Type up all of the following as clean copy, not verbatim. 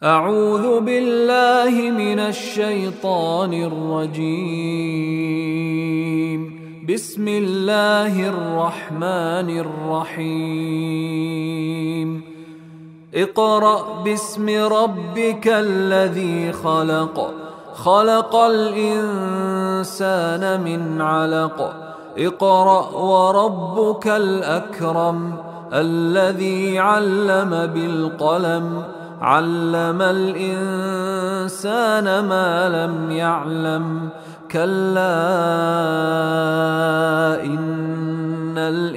أعوذ بالله من الشيطان الرجيم. بسم الله الرحمن الرحيم. اقرأ باسم ربك الذي خلق، خلق الإنسان من علق. اقرأ وربك الأكرم الذي علم بالقلم، علم الإنسان ما لم يعلم. كلا إن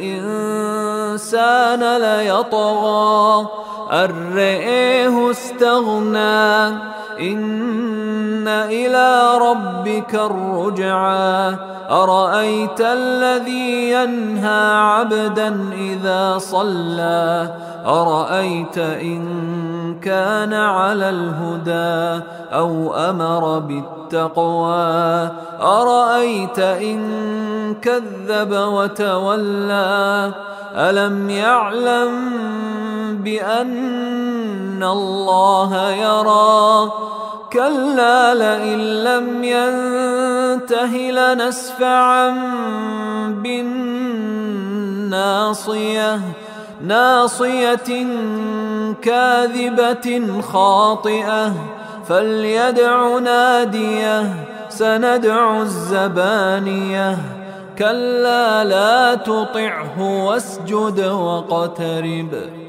الإنسان ليطغى أن رآه استغنى. إن إلى ربك الرجعى. أرأيت الذي ينهى عبدا إذا صلى، أرأيت إن كان على الهدى أو أمر بالتقوى، أرأيت إن كذب وتولى. ألم يعلم بأن الله يرى. كلا لئن لم ينته لنسفعا بالناصية، ناصية كاذبة خاطئة. فليدع ناديه سندع الزبانية. كلا لا تطعه واسجد واقترب.